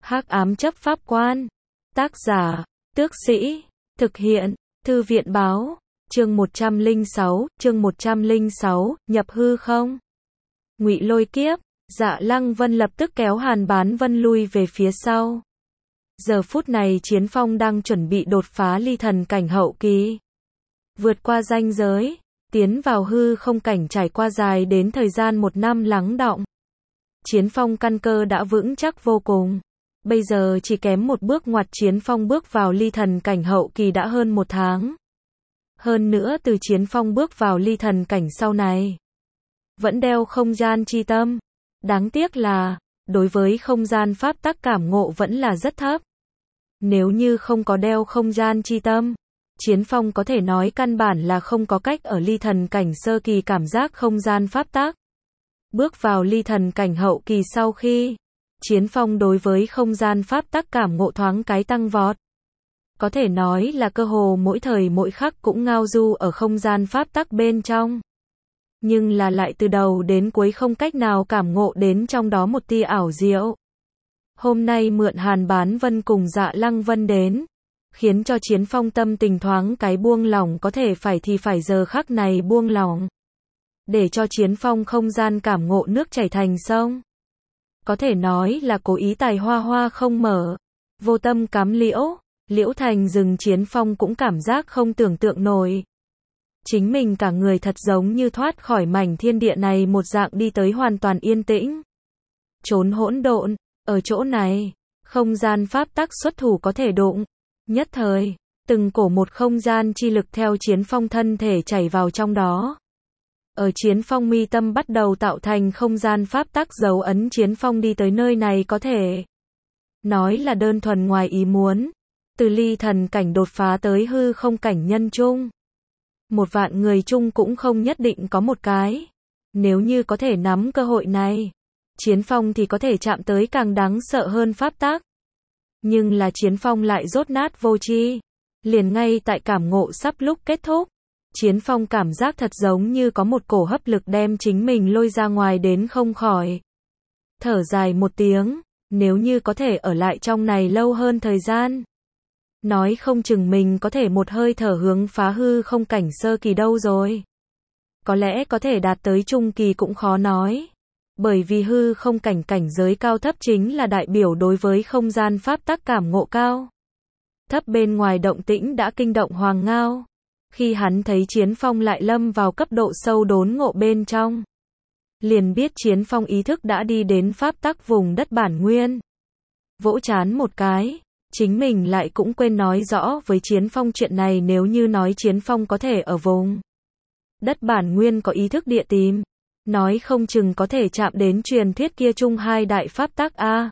Hắc ám chấp pháp quan. Tác giả, Tước Sĩ. Thực hiện, Thư viện báo. Chương 106, nhập hư không. Ngụy Lôi Kiếp. Dạ Lăng Vân lập tức kéo Hàn Bán Vân lui về phía sau. Giờ phút này Chiến Phong đang chuẩn bị đột phá ly thần cảnh hậu kỳ. Vượt qua ranh giới, tiến vào hư không cảnh trải qua dài đến thời gian 1 năm lắng đọng. Chiến Phong căn cơ đã vững chắc vô cùng. Bây giờ chỉ kém một bước ngoặt Chiến Phong bước vào ly thần cảnh hậu kỳ đã hơn 1 tháng. Hơn nữa từ Chiến Phong bước vào ly thần cảnh sau này, vẫn đeo không gian chi tâm. Đáng tiếc là, đối với không gian pháp tắc cảm ngộ vẫn là rất thấp. Nếu như không có đeo không gian chi tâm, Chiến Phong có thể nói căn bản là không có cách ở ly thần cảnh sơ kỳ cảm giác không gian pháp tắc. Bước vào ly thần cảnh hậu kỳ sau khi, Chiến Phong đối với không gian pháp tắc cảm ngộ thoáng cái tăng vọt. Có thể nói là cơ hồ mỗi thời mỗi khắc cũng ngao du ở không gian pháp tắc bên trong. Nhưng là lại từ đầu đến cuối không cách nào cảm ngộ đến trong đó một tia ảo diệu. Hôm nay mượn Hàn Bán Vân cùng Dạ Lăng Vân đến, khiến cho Chiến Phong tâm tình thoáng cái buông lỏng, có thể phải thì phải giờ khắc này buông lỏng. Để cho Chiến Phong không gian cảm ngộ nước chảy thành sông. Có thể nói là cố ý tài hoa hoa không mở, vô tâm cắm liễu, liễu thành rừng. Chiến Phong cũng cảm giác không tưởng tượng nổi. Chính mình cả người thật giống như thoát khỏi mảnh thiên địa này một dạng đi tới hoàn toàn yên tĩnh. Trốn hỗn độn, ở chỗ này, không gian pháp tắc xuất thủ có thể đụng. Nhất thời, từng cổ một không gian chi lực theo Chiến Phong thân thể chảy vào trong đó. Ở Chiến Phong mi tâm bắt đầu tạo thành không gian pháp tắc dấu ấn. Chiến Phong đi tới nơi này có thể nói là đơn thuần ngoài ý muốn. Từ ly thần cảnh đột phá tới hư không cảnh nhân chung. 1 vạn người chung cũng không nhất định có một cái. Nếu như có thể nắm cơ hội này, Chiến Phong thì có thể chạm tới càng đáng sợ hơn pháp tắc. Nhưng là Chiến Phong lại dốt nát vô tri. Liền ngay tại cảm ngộ sắp lúc kết thúc, Chiến Phong cảm giác thật giống như có một cổ hấp lực đem chính mình lôi ra ngoài đến không khỏi. Thở dài một tiếng, nếu như có thể ở lại trong này lâu hơn thời gian, nói không chừng mình có thể một hơi thở hướng phá hư không cảnh sơ kỳ đâu rồi. Có lẽ có thể đạt tới trung kỳ cũng khó nói. Bởi vì hư không cảnh cảnh giới cao thấp chính là đại biểu đối với không gian pháp tắc cảm ngộ cao. Thấp bên ngoài động tĩnh đã kinh động Hoàng Ngao. Khi hắn thấy Chiến Phong lại lâm vào cấp độ sâu đốn ngộ bên trong, liền biết Chiến Phong ý thức đã đi đến pháp tắc vùng đất bản nguyên. Vỗ trán một cái, chính mình lại cũng quên nói rõ với Chiến Phong chuyện này. Nếu như nói Chiến Phong có thể ở vùng đất bản nguyên có ý thức địa tìm, nói không chừng có thể chạm đến truyền thuyết kia chung 2 đại pháp tắc a.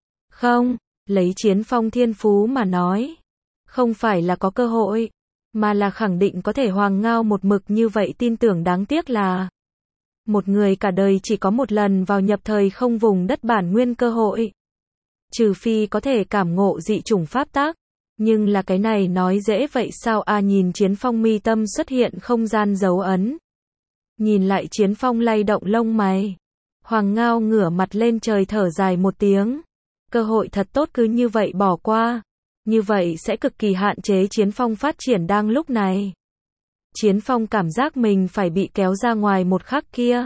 Không, lấy Chiến Phong thiên phú mà nói, không phải là có cơ hội, mà là khẳng định có thể. Hoàng Ngao một mực như vậy tin tưởng. Đáng tiếc là một người cả đời chỉ có một lần vào nhập thời không vùng đất bản nguyên cơ hội. Trừ phi có thể cảm ngộ dị chủng pháp tắc. Nhưng là cái này nói dễ vậy sao a. Nhìn Chiến Phong mi tâm xuất hiện không gian dấu ấn. Nhìn lại Chiến Phong lay động lông mày. Hoàng Ngao ngửa mặt lên trời thở dài một tiếng. Cơ hội thật tốt cứ như vậy bỏ qua. Như vậy sẽ cực kỳ hạn chế Chiến Phong phát triển đang lúc này. Chiến Phong cảm giác mình phải bị kéo ra ngoài một khắc kia.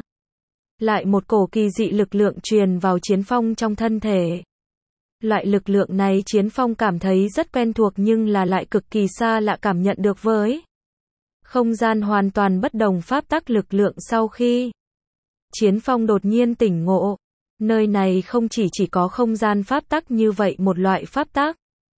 Lại một cổ kỳ dị lực lượng truyền vào Chiến Phong trong thân thể. Loại lực lượng này Chiến Phong cảm thấy rất quen thuộc nhưng là lại cực kỳ xa lạ cảm nhận được với không gian hoàn toàn bất đồng pháp tắc lực lượng. Sau khi Chiến Phong đột nhiên tỉnh ngộ, nơi này không chỉ có không gian pháp tắc như vậy một loại pháp tắc,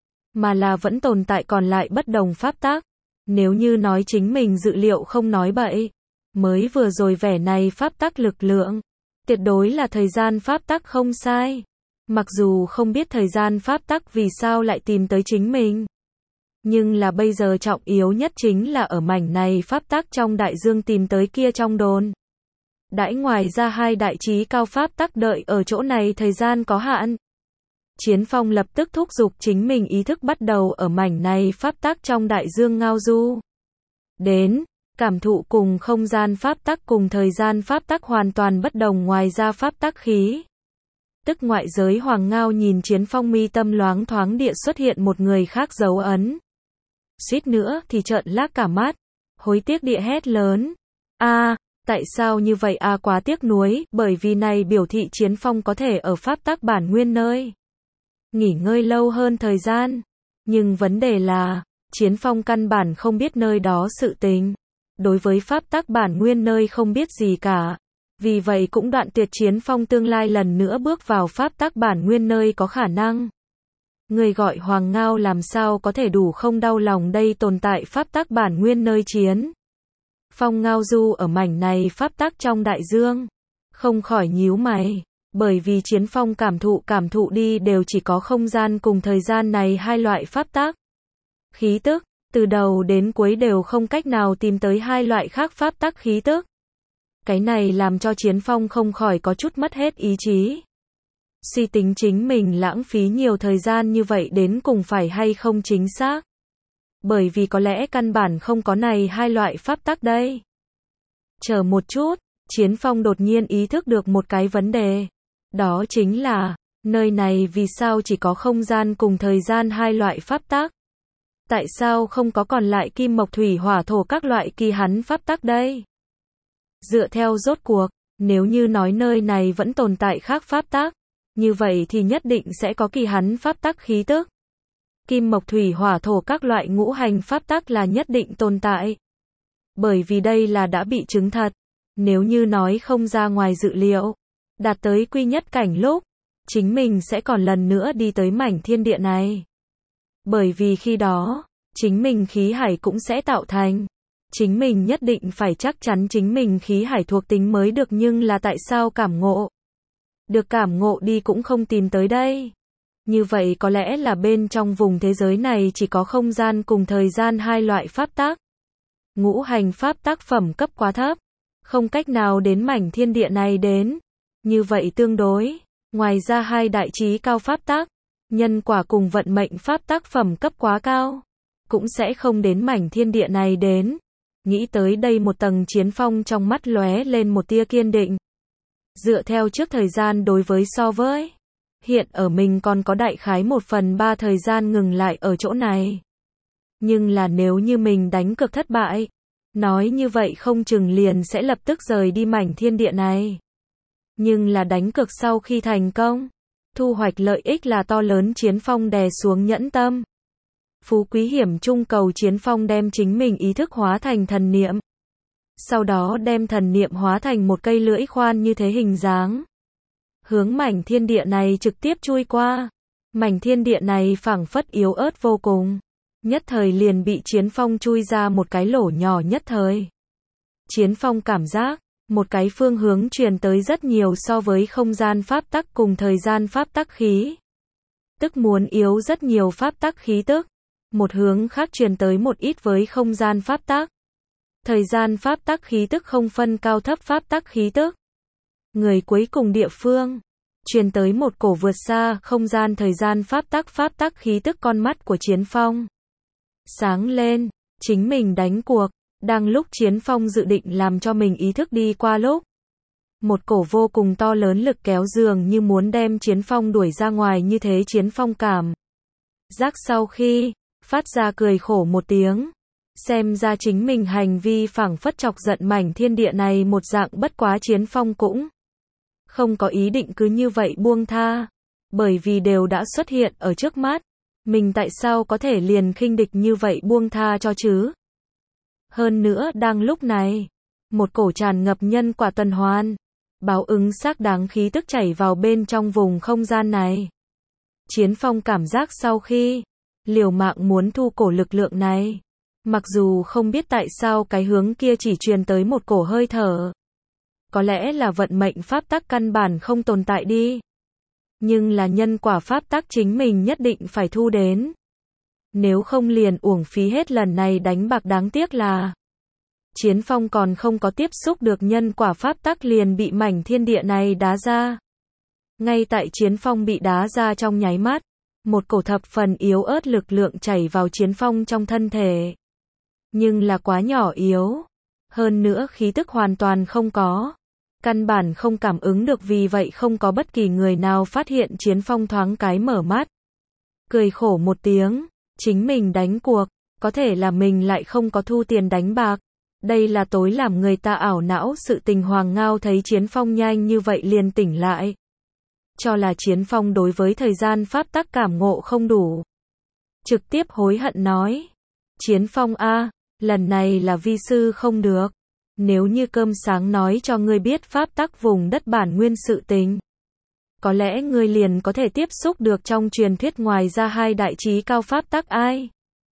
mà là vẫn tồn tại còn lại bất đồng pháp tắc. Nếu như nói chính mình dự liệu không nói bậy, mới vừa rồi vẻ này pháp tắc lực lượng, tuyệt đối là thời gian pháp tắc không sai. Mặc dù không biết thời gian pháp tắc vì sao lại tìm tới chính mình, nhưng là bây giờ trọng yếu nhất chính là ở mảnh này pháp tắc trong đại dương tìm tới kia trong đồn. Đãi ngoài ra 2 đại trí cao pháp tắc đợi ở chỗ này thời gian có hạn. Chiến Phong lập tức thúc giục chính mình ý thức bắt đầu ở mảnh này pháp tắc trong đại dương ngao du. Đến, cảm thụ cùng không gian pháp tắc cùng thời gian pháp tắc hoàn toàn bất đồng. Ngoài ra pháp tắc khí Tức ngoại giới Hoàng Ngao nhìn Chiến Phong mi tâm loáng thoáng địa xuất hiện một người khác dấu ấn. Suýt nữa thì trợn lác cả mắt, hối tiếc địa hét lớn. Tại sao như vậy quá tiếc nuối, bởi vì này biểu thị Chiến Phong có thể ở pháp tắc bản nguyên nơi nghỉ ngơi lâu hơn thời gian. Nhưng vấn đề là, Chiến Phong căn bản không biết nơi đó sự tình. Đối với pháp tắc bản nguyên nơi không biết gì cả. Vì vậy cũng đoạn tuyệt Chiến Phong tương lai lần nữa bước vào pháp tắc bản nguyên nơi có khả năng. Người gọi Hoàng Ngao làm sao có thể đủ không đau lòng đây tồn tại pháp tắc bản nguyên nơi Chiến Phong ngao du ở mảnh này pháp tắc trong đại dương. Không khỏi nhíu mày. Bởi vì Chiến Phong cảm thụ đi đều chỉ có không gian cùng thời gian này hai loại pháp tắc. Khí tức, từ đầu đến cuối đều không cách nào tìm tới hai loại khác pháp tắc khí tức. Cái này làm cho Chiến Phong không khỏi có chút mất hết ý chí. Suy tính chính mình lãng phí nhiều thời gian như vậy đến cùng phải hay không chính xác. Bởi vì có lẽ căn bản không có này hai loại pháp tắc đây. Chờ một chút, Chiến Phong đột nhiên ý thức được một cái vấn đề. Đó chính là, nơi này vì sao chỉ có không gian cùng thời gian hai loại pháp tắc? Tại sao không có còn lại kim mộc thủy hỏa thổ các loại kỳ hắn pháp tắc đây? Dựa theo rốt cuộc, nếu như nói nơi này vẫn tồn tại khác pháp tắc, như vậy thì nhất định sẽ có kỳ hắn pháp tắc khí tức. Kim mộc thủy hỏa thổ các loại ngũ hành pháp tắc là nhất định tồn tại. Bởi vì đây là đã bị chứng thật. Nếu như nói không ra ngoài dự liệu, đạt tới quy nhất cảnh lúc, chính mình sẽ còn lần nữa đi tới mảnh thiên địa này. Bởi vì khi đó, chính mình khí hải cũng sẽ tạo thành. Chính mình nhất định phải chắc chắn chính mình khí hải thuộc tính mới được, nhưng là tại sao cảm ngộ? Được cảm ngộ đi cũng không tìm tới đây. Như vậy có lẽ là bên trong vùng thế giới này chỉ có không gian cùng thời gian hai loại pháp tắc. Ngũ hành pháp tắc phẩm cấp quá thấp, không cách nào đến mảnh thiên địa này đến. Như vậy tương đối, ngoài ra hai đại trí cao pháp tắc, nhân quả cùng vận mệnh pháp tắc phẩm cấp quá cao, cũng sẽ không đến mảnh thiên địa này đến. Nghĩ tới đây một tầng Chiến Phong trong mắt lóe lên một tia kiên định. Dựa theo trước thời gian đối với so với hiện ở mình còn có đại khái 1/3 thời gian ngừng lại ở chỗ này. Nhưng là nếu như mình đánh cược thất bại, nói như vậy không chừng liền sẽ lập tức rời đi mảnh thiên địa này. Nhưng là đánh cược sau khi thành công, thu hoạch lợi ích là to lớn. Chiến Phong đè xuống nhẫn tâm. Phú quý hiểm trung cầu Chiến Phong đem chính mình ý thức hóa thành thần niệm. Sau đó đem thần niệm hóa thành một cây lưỡi khoan như thế hình dáng. Hướng mảnh thiên địa này trực tiếp chui qua. Mảnh thiên địa này phảng phất yếu ớt vô cùng. Nhất thời liền bị Chiến Phong chui ra một cái lỗ nhỏ nhất thời. Chiến Phong cảm giác, một cái phương hướng truyền tới rất nhiều so với không gian pháp tắc cùng thời gian pháp tắc khí. Tức muốn yếu rất nhiều pháp tắc khí tức. Một hướng khác truyền tới một ít với không gian pháp tắc. Thời gian pháp tắc khí tức không phân cao thấp pháp tắc khí tức. Người cuối cùng địa phương, truyền tới một cổ vượt xa không gian thời gian pháp tắc khí tức. Con mắt của Chiến Phong sáng lên, chính mình đánh cuộc. Đang lúc Chiến Phong dự định làm cho mình ý thức đi qua lúc, một cổ vô cùng to lớn lực kéo dường như muốn đem Chiến Phong đuổi ra ngoài như thế. Chiến Phong cảm giác sau khi phát ra cười khổ một tiếng. Xem ra chính mình hành vi phảng phất chọc giận mảnh thiên địa này một dạng, bất quá Chiến Phong cũng không có ý định cứ như vậy buông tha. Bởi vì đều đã xuất hiện ở trước mắt, mình tại sao có thể liền khinh địch như vậy buông tha cho chứ? Hơn nữa đang lúc này, một cổ tràn ngập nhân quả tuần hoàn, báo ứng xác đáng khí tức chảy vào bên trong vùng không gian này. Chiến Phong cảm giác sau khi liều mạng muốn thu cổ lực lượng này, mặc dù không biết tại sao cái hướng kia chỉ truyền tới một cổ hơi thở. Có lẽ là vận mệnh pháp tắc căn bản không tồn tại đi. Nhưng là nhân quả pháp tắc chính mình nhất định phải thu đến. Nếu không liền uổng phí hết lần này đánh bạc. Đáng tiếc là Chiến Phong còn không có tiếp xúc được nhân quả pháp tắc liền bị mảnh thiên địa này đá ra. Ngay tại Chiến Phong bị đá ra trong nháy mắt, một cổ thập phần yếu ớt lực lượng chảy vào Chiến Phong trong thân thể. Nhưng là quá nhỏ yếu. Hơn nữa khí tức hoàn toàn không có. Căn bản không cảm ứng được, vì vậy không có bất kỳ người nào phát hiện. Chiến Phong thoáng cái mở mắt, cười khổ một tiếng, chính mình đánh cuộc, có thể là mình lại không có thu tiền đánh bạc. Đây là tối làm người ta ảo não sự tình. Hoàng Ngao thấy Chiến Phong nhanh như vậy liền tỉnh lại. Cho là Chiến Phong đối với thời gian pháp tắc cảm ngộ không đủ. Trực tiếp hối hận nói. Chiến Phong a, lần này là vi sư không được. Nếu như cơm sáng nói cho ngươi biết pháp tắc vùng đất bản nguyên sự tình, có lẽ ngươi liền có thể tiếp xúc được trong truyền thuyết ngoài ra hai đại trí cao pháp tắc ai.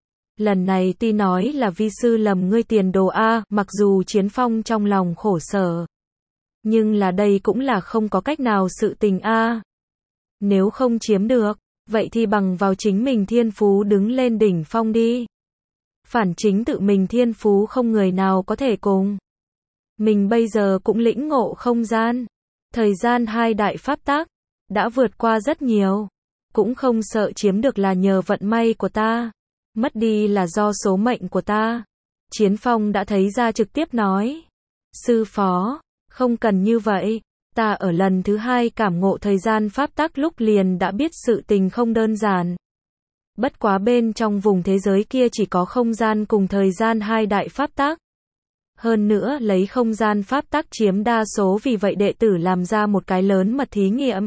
Lần này ti nói là vi sư lầm ngươi tiền đồ a, mặc dù Chiến Phong trong lòng khổ sở. Nhưng là đây cũng là không có cách nào sự tình a. Nếu không chiếm được, vậy thì bằng vào chính mình thiên phú đứng lên đỉnh phong đi. Phản chính tự mình thiên phú không người nào có thể cùng. Mình bây giờ cũng lĩnh ngộ không gian, thời gian hai đại pháp tắc, đã vượt qua rất nhiều. Cũng không sợ chiếm được là nhờ vận may của ta, mất đi là do số mệnh của ta. Chiến Phong đã thấy ra trực tiếp nói. Sư phó, không cần như vậy. Ta ở lần thứ hai cảm ngộ thời gian pháp tắc lúc liền đã biết sự tình không đơn giản. Bất quá bên trong vùng thế giới kia chỉ có không gian cùng thời gian hai đại pháp tắc. Hơn nữa lấy không gian pháp tắc chiếm đa số, vì vậy đệ tử làm ra một cái lớn mật thí nghiệm.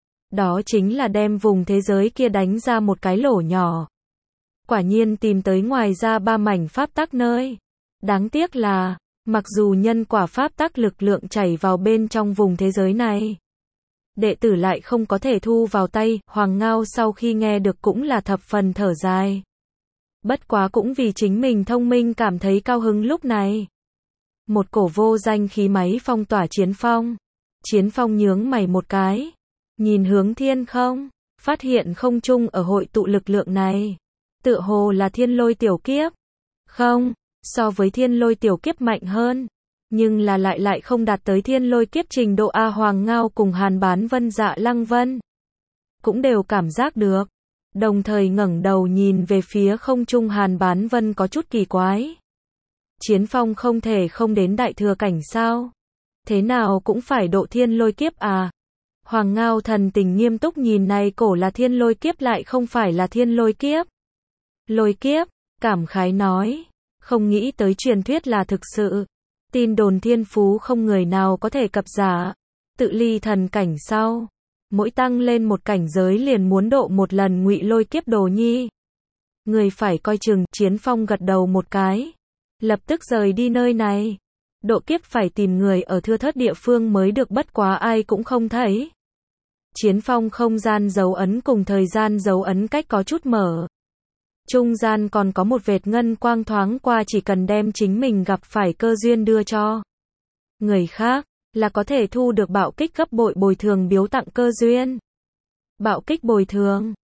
Đó chính là đem vùng thế giới kia đánh ra một cái lỗ nhỏ. Quả nhiên tìm tới ngoài ra 3 mảnh pháp tắc nơi. Đáng tiếc là, mặc dù nhân quả pháp tắc lực lượng chảy vào bên trong vùng thế giới này, đệ tử lại không có thể thu vào tay. Hoàng Ngao sau khi nghe được cũng là thập phần thở dài. Bất quá cũng vì chính mình thông minh cảm thấy cao hứng lúc này. Một cổ vô danh khí máy phong tỏa Chiến Phong. Chiến Phong nhướng mày một cái, nhìn hướng thiên không, phát hiện không trung ở hội tụ lực lượng này, tựa hồ là thiên lôi tiểu kiếp. Không, so với thiên lôi tiểu kiếp mạnh hơn, nhưng là lại không đạt tới thiên lôi kiếp trình độ a. Hoàng Ngao cùng Hàn Bán Vân, Dạ Lăng Vân cũng đều cảm giác được, đồng thời ngẩng đầu nhìn về phía không trung. Hàn Bán Vân có chút kỳ quái. Chiến Phong không thể không đến đại thừa cảnh sao? Thế nào cũng phải độ thiên lôi kiếp à? Hoàng Ngao thần tình nghiêm túc nhìn này cổ là thiên lôi kiếp lại không phải là thiên lôi kiếp. Lôi kiếp, cảm khái nói, không nghĩ tới truyền thuyết là thực sự. Tin đồn thiên phú không người nào có thể cập giả. Tự ly thần cảnh sau, mỗi tăng lên một cảnh giới liền muốn độ một lần ngụy lôi kiếp đồ nhi. Người phải coi chừng. Chiến Phong gật đầu một cái, lập tức rời đi nơi này. Độ kiếp phải tìm người ở thưa thớt địa phương mới được, bất quá ai cũng không thấy. Chiến Phong không gian dấu ấn cùng thời gian dấu ấn cách có chút mở. Trung gian còn có một vệt ngân quang thoáng qua, chỉ cần đem chính mình gặp phải cơ duyên đưa cho người khác, là có thể thu được bạo kích gấp bội bồi thường biếu tặng cơ duyên. Bạo kích bồi thường.